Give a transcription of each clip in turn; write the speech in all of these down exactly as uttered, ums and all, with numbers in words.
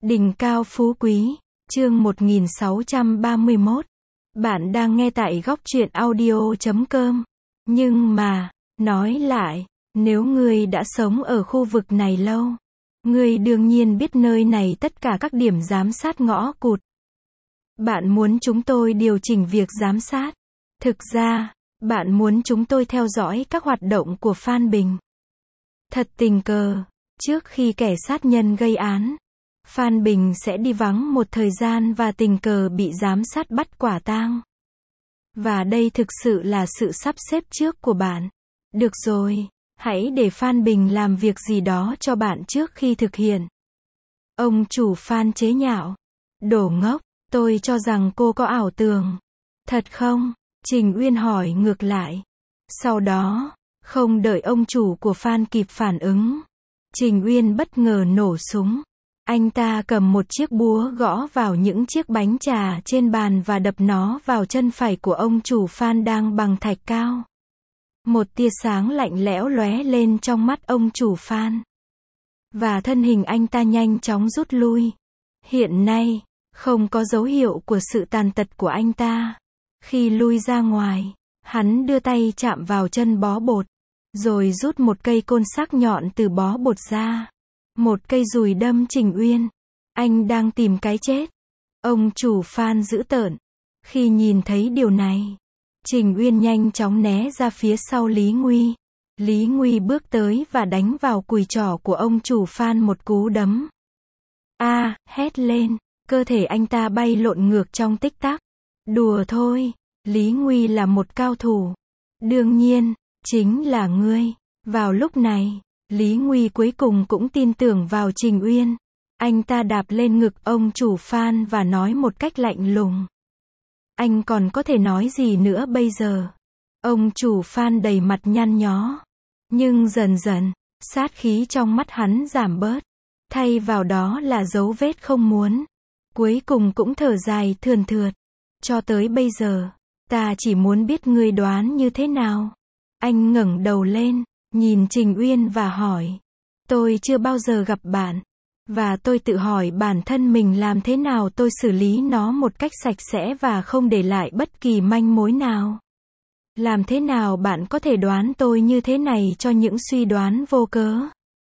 Đỉnh cao phú quý, chương một nghìn sáu trăm ba mươi mốt. Bạn đang nghe tại góc truyện audio chấm com. Nhưng mà, nói lại, nếu ngươi đã sống ở khu vực này lâu, ngươi đương nhiên biết nơi này tất cả các điểm giám sát ngõ cụt. Bạn muốn chúng tôi điều chỉnh việc giám sát. Thực ra, bạn muốn chúng tôi theo dõi các hoạt động của Phan Bình. Thật tình cờ, trước khi kẻ sát nhân gây án, Phan Bình sẽ đi vắng một thời gian và tình cờ bị giám sát bắt quả tang. Và đây thực sự là sự sắp xếp trước của bạn. Được rồi, hãy để Phan Bình làm việc gì đó cho bạn trước khi thực hiện. Ông chủ Phan chế nhạo. Đồ ngốc, tôi cho rằng cô có ảo tưởng. Thật không? Trình Uyên hỏi ngược lại. Sau đó, không đợi ông chủ của Phan kịp phản ứng, Trình Uyên bất ngờ nổ súng. Anh ta cầm một chiếc búa gõ vào những chiếc bánh trà trên bàn và đập nó vào chân phải của ông chủ Phan đang bằng thạch cao. Một tia sáng lạnh lẽo lóe lên trong mắt ông chủ Phan. Và thân hình anh ta nhanh chóng rút lui. Hiện nay, không có dấu hiệu của sự tàn tật của anh ta. Khi lui ra ngoài, hắn đưa tay chạm vào chân bó bột, rồi rút một cây côn sắc nhọn từ bó bột ra. Một cây dùi đâm Trình Uyên. Anh đang tìm cái chết. Ông chủ Phan dữ tợn. Khi nhìn thấy điều này, Trình Uyên nhanh chóng né ra phía sau Lý Nguy. Lý Nguy bước tới và đánh vào cùi trỏ của ông chủ Phan một cú đấm. A, hét lên. Cơ thể anh ta bay lộn ngược trong tích tắc. Đùa thôi, Lý Nguy là một cao thủ. Đương nhiên, chính là ngươi. Vào lúc này, Lý Nguy cuối cùng cũng tin tưởng vào Trình Uyên. Anh ta đạp lên ngực ông chủ Phan và nói một cách lạnh lùng. Anh còn có thể nói gì nữa bây giờ? Ông chủ Phan đầy mặt nhăn nhó. Nhưng dần dần, sát khí trong mắt hắn giảm bớt. Thay vào đó là dấu vết không muốn. Cuối cùng cũng thở dài thườn thượt. Cho tới bây giờ, ta chỉ muốn biết ngươi đoán như thế nào. Anh ngẩng đầu lên, nhìn Trình Uyên và hỏi. Tôi chưa bao giờ gặp bạn. Và tôi tự hỏi bản thân mình làm thế nào tôi xử lý nó một cách sạch sẽ và không để lại bất kỳ manh mối nào. Làm thế nào bạn có thể đoán tôi như thế này cho những suy đoán vô cớ?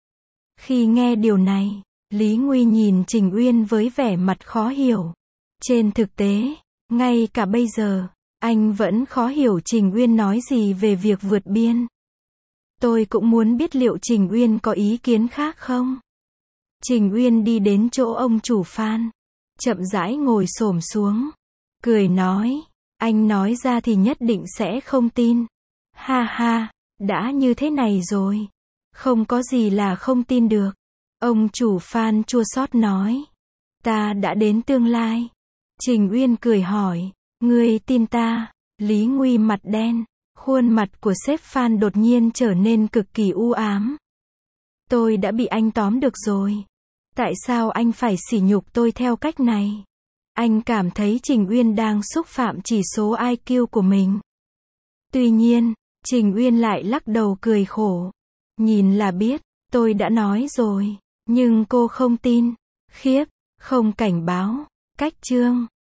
Khi nghe điều này, Lý Nguy nhìn Trình Uyên với vẻ mặt khó hiểu. Trên thực tế, ngay cả bây giờ, anh vẫn khó hiểu Trình Uyên nói gì về việc vượt biên. Tôi cũng muốn biết liệu Trình Uyên có ý kiến khác không? Trình Uyên đi đến chỗ ông chủ Phan, chậm rãi ngồi xổm xuống, cười nói, anh nói ra thì nhất định sẽ không tin. Ha ha, đã như thế này rồi, không có gì là không tin được. Ông chủ Phan chua xót nói, ta đã đến tương lai. Trình Uyên cười hỏi, ngươi tin ta? Lý Nguy mặt đen, khuôn mặt của sếp Phan đột nhiên trở nên cực kỳ u ám. Tôi đã bị anh tóm được rồi. Tại sao anh phải sỉ nhục tôi theo cách này? Anh cảm thấy Trình Uyên đang xúc phạm chỉ số i kiu của mình. Tuy nhiên, Trình Uyên lại lắc đầu cười khổ. Nhìn là biết, tôi đã nói rồi, nhưng cô không tin. Khiếp, không cảnh báo. Cách chương